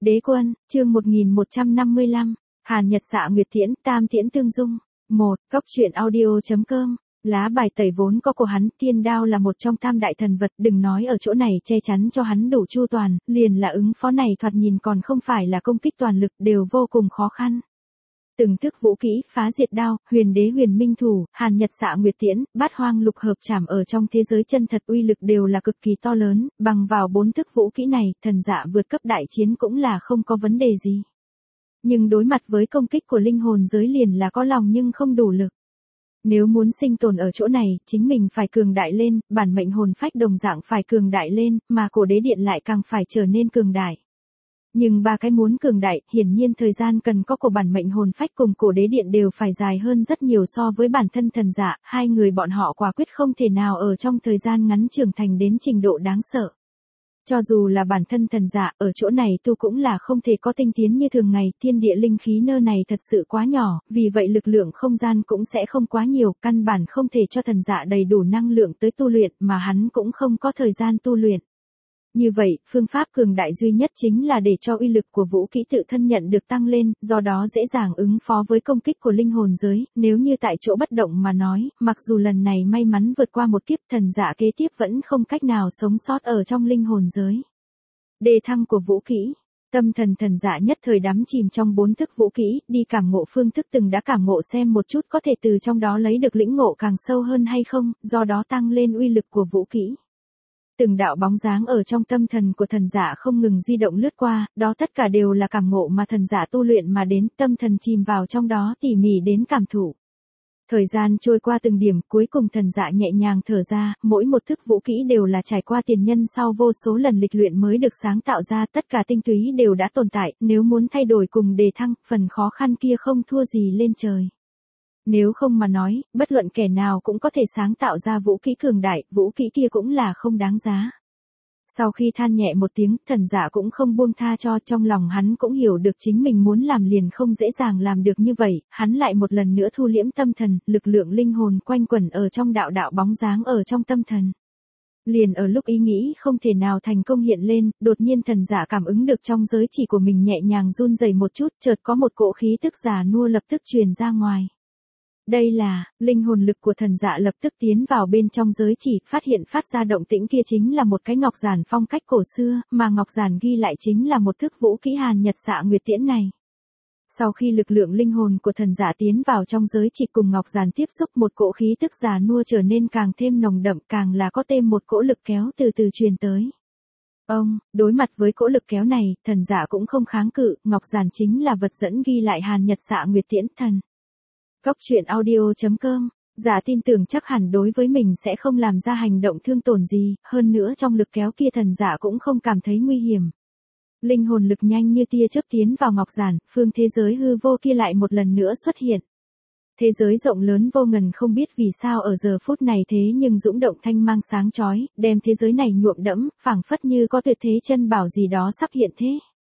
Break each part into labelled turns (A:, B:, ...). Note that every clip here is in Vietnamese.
A: Đế quân, chương 1155, Hàn Nhật Xạ Nguyệt Tiễn, Tam Tiễn Tương Dung. 1. Cốc truyện audio.com. Lá bài tẩy vốn có của hắn, thiên đao là một trong tam đại thần vật, đừng nói ở chỗ này che chắn cho hắn đủ chu toàn, liền là ứng phó này thoạt nhìn còn không phải là công kích toàn lực, đều vô cùng khó khăn. Từng thức vũ kỹ, phá diệt đao, huyền đế huyền minh thủ, Hàn Nhật Xạ Nguyệt Tiễn, bát hoang lục hợp trảm ở trong thế giới chân thật uy lực đều là cực kỳ to lớn, bằng vào 4 thức vũ kỹ này, thần dạ vượt cấp đại chiến cũng là không có vấn đề gì. Nhưng đối mặt với công kích của linh hồn giới liền là có lòng nhưng không đủ lực. Nếu muốn sinh tồn ở chỗ này, chính mình phải cường đại lên, bản mệnh hồn phách đồng dạng phải cường đại lên, mà cổ đế điện lại càng phải trở nên cường đại. Nhưng ba cái muốn cường đại, hiển nhiên thời gian cần có của bản mệnh hồn phách cùng cổ đế điện đều phải dài hơn rất nhiều so với bản thân thần dạ, hai người bọn họ quả quyết không thể nào ở trong thời gian ngắn trưởng thành đến trình độ đáng sợ. Cho dù là bản thân thần dạ, ở chỗ này tu cũng là không thể có tinh tiến như thường ngày, thiên địa linh khí nơi này thật sự quá nhỏ, vì vậy lực lượng không gian cũng sẽ không quá nhiều, căn bản không thể cho thần dạ đầy đủ năng lượng tới tu luyện, mà hắn cũng không có thời gian tu luyện. Như vậy, phương pháp cường đại duy nhất chính là để cho uy lực của vũ kỹ tự thân nhận được tăng lên, do đó dễ dàng ứng phó với công kích của linh hồn giới, nếu như tại chỗ bất động mà nói, mặc dù lần này may mắn vượt qua một kiếp, thần dạ kế tiếp vẫn không cách nào sống sót ở trong linh hồn giới. Đề thăng của vũ kỹ. Tâm thần thần dạ nhất thời đắm chìm trong 4 thức vũ kỹ, đi cảm ngộ phương thức từng đã cảm ngộ xem một chút có thể từ trong đó lấy được lĩnh ngộ càng sâu hơn hay không, do đó tăng lên uy lực của vũ kỹ. Từng đạo bóng dáng ở trong tâm thần của thần giả không ngừng di động lướt qua, đó tất cả đều là cảm ngộ mà thần giả tu luyện mà đến, tâm thần chìm vào trong đó tỉ mỉ đến cảm thụ. Thời gian trôi qua từng điểm, cuối cùng thần dạ nhẹ nhàng thở ra, mỗi một thức vũ kỹ đều là trải qua tiền nhân sau vô số lần lịch luyện mới được sáng tạo ra, tất cả tinh túy đều đã tồn tại, nếu muốn thay đổi cùng đề thăng, phần khó khăn kia không thua gì lên trời. Nếu không mà nói, bất luận kẻ nào cũng có thể sáng tạo ra vũ kỹ cường đại, vũ kỹ kia cũng là không đáng giá. Sau khi than nhẹ một tiếng, thần giả cũng không buông tha cho, trong lòng hắn cũng hiểu được chính mình muốn làm liền không dễ dàng làm được như vậy, hắn lại một lần nữa thu liễm tâm thần, lực lượng linh hồn quanh quẩn ở trong đạo đạo bóng dáng ở trong tâm thần. Liền ở lúc ý nghĩ không thể nào thành công hiện lên, đột nhiên thần giả cảm ứng được trong giới chỉ của mình nhẹ nhàng run rẩy một chút, chợt có một cỗ khí tức già nua lập tức truyền ra ngoài. Đây là, linh hồn lực của thần dạ lập tức tiến vào bên trong giới chỉ, phát hiện phát ra động tĩnh kia chính là một cái ngọc giản phong cách cổ xưa, mà ngọc giản ghi lại chính là một thức vũ kỹ Hàn Nhật Xạ Nguyệt Tiễn này. Sau khi lực lượng linh hồn của thần dạ tiến vào trong giới chỉ cùng ngọc giản tiếp xúc, một cỗ khí tức già nua trở nên càng thêm nồng đậm, càng là có thêm một cỗ lực kéo từ từ truyền tới. Đối mặt với cỗ lực kéo này, thần dạ cũng không kháng cự, ngọc giản chính là vật dẫn ghi lại Hàn Nhật Xạ Nguyệt Tiễn thần. Cốc truyện audio.com. Giả tin tưởng chắc hẳn đối với mình sẽ không làm ra hành động thương tổn gì, hơn nữa trong lực kéo kia thần giả cũng không cảm thấy nguy hiểm. Linh hồn lực nhanh như tia chớp tiến vào ngọc giản, phương thế giới hư vô kia lại một lần nữa xuất hiện. Thế giới rộng lớn vô ngần không biết vì sao ở giờ phút này thế nhưng dũng động thanh mang sáng chói, đem thế giới này nhuộm đẫm, phảng phất như có tuyệt thế chân bảo gì đó sắp hiện thế.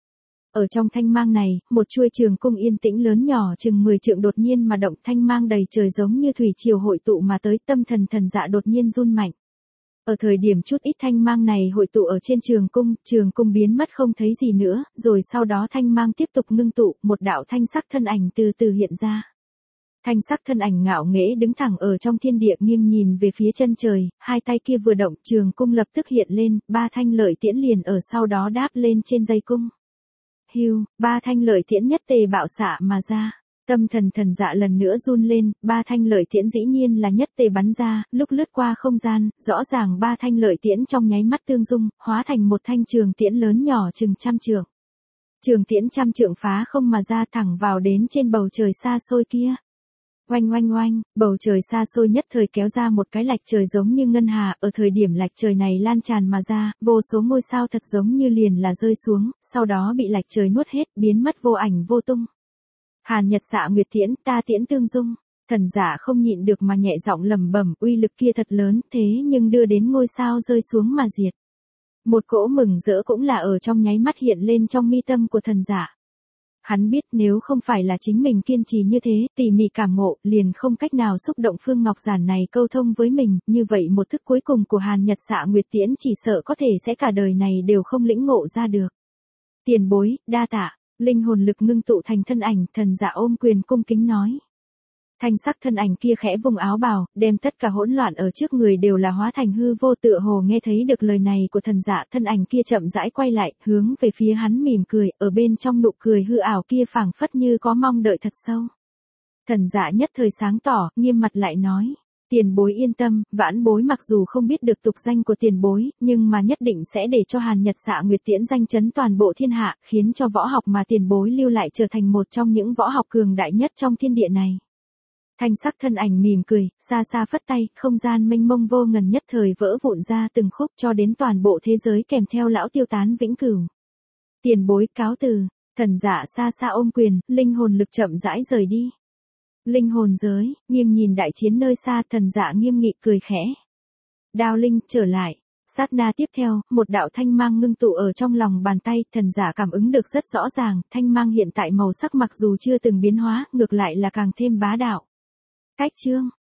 A: Ở trong thanh mang này, một chuôi trường cung yên tĩnh lớn nhỏ chừng 10 trượng đột nhiên mà động, thanh mang đầy trời giống như thủy triều hội tụ mà tới, tâm thần thần dạ đột nhiên run mạnh. Ở thời điểm chút ít thanh mang này hội tụ ở trên trường cung biến mất không thấy gì nữa, rồi sau đó thanh mang tiếp tục ngưng tụ, một đạo thanh sắc thân ảnh từ từ hiện ra. Thanh sắc thân ảnh ngạo nghễ đứng thẳng ở trong thiên địa nghiêng nhìn về phía chân trời, hai tay kia vừa động, trường cung lập tức hiện lên, 3 thanh lợi tiễn liền ở sau đó đáp lên trên dây cung. Hưu, 3 thanh lợi tiễn nhất tề bạo xạ mà ra. Tâm thần thần dạ lần nữa run lên, 3 thanh lợi tiễn dĩ nhiên là nhất tề bắn ra, lúc lướt qua không gian, rõ ràng 3 thanh lợi tiễn trong nháy mắt tương dung, hóa thành một thanh trường tiễn lớn nhỏ chừng 100 trượng. Trường tiễn 100 trượng phá không mà ra thẳng vào đến trên bầu trời xa xôi kia. Oanh oanh oanh, bầu trời xa xôi nhất thời kéo ra một cái lạch trời giống như ngân hà, ở thời điểm lạch trời này lan tràn mà ra, vô số ngôi sao thật giống như liền là rơi xuống, sau đó bị lạch trời nuốt hết, biến mất vô ảnh vô tung. Hàn Nhật Xạ Nguyệt Tiễn, ta tiễn tương dung. Thần giả không nhịn được mà nhẹ giọng lẩm bẩm, uy lực kia thật lớn, thế nhưng đưa đến ngôi sao rơi xuống mà diệt. Một cỗ mừng rỡ cũng là ở trong nháy mắt hiện lên trong mi tâm của thần giả. Hắn biết nếu không phải là chính mình kiên trì như thế, tỉ mỉ cảm ngộ, liền không cách nào xúc động phương ngọc giản này câu thông với mình, như vậy một thức cuối cùng của Hàn Nhật Xạ Nguyệt Tiễn chỉ sợ có thể sẽ cả đời này đều không lĩnh ngộ ra được. Tiền bối, đa tạ. Linh hồn lực ngưng tụ thành thân ảnh, thần dạ ôm quyền cung kính nói. Thanh sắc thân ảnh kia khẽ vùng áo bào, đem tất cả hỗn loạn ở trước người đều là hóa thành hư vô, tựa hồ nghe thấy được lời này của thần dạ, thân ảnh kia chậm rãi quay lại, hướng về phía hắn mỉm cười, ở bên trong nụ cười hư ảo kia phảng phất như có mong đợi thật sâu. Thần dạ nhất thời sáng tỏ, nghiêm mặt lại nói. Tiền bối yên tâm, vãn bối mặc dù không biết được tục danh của tiền bối, nhưng mà nhất định sẽ để cho Hàn Nhật Dạ Nguyệt Tiễn danh chấn toàn bộ thiên hạ, khiến cho võ học mà tiền bối lưu lại trở thành một trong những võ học cường đại nhất trong thiên địa này. Thanh sắc thân ảnh mỉm cười, xa xa phất tay, không gian mênh mông vô ngần nhất thời vỡ vụn ra từng khúc cho đến toàn bộ thế giới kèm theo lão tiêu tán vĩnh cửu. Tiền bối cáo từ, thần dạ xa xa ôm quyền, linh hồn lực chậm rãi rời đi. Linh hồn giới, nghiêng nhìn đại chiến nơi xa, thần dạ nghiêm nghị cười khẽ. Đao linh, trở lại. Sát na tiếp theo, một đạo thanh mang ngưng tụ ở trong lòng bàn tay, thần giả cảm ứng được rất rõ ràng, thanh mang hiện tại màu sắc mặc dù chưa từng biến hóa, ngược lại là càng thêm bá đạo. Cách chương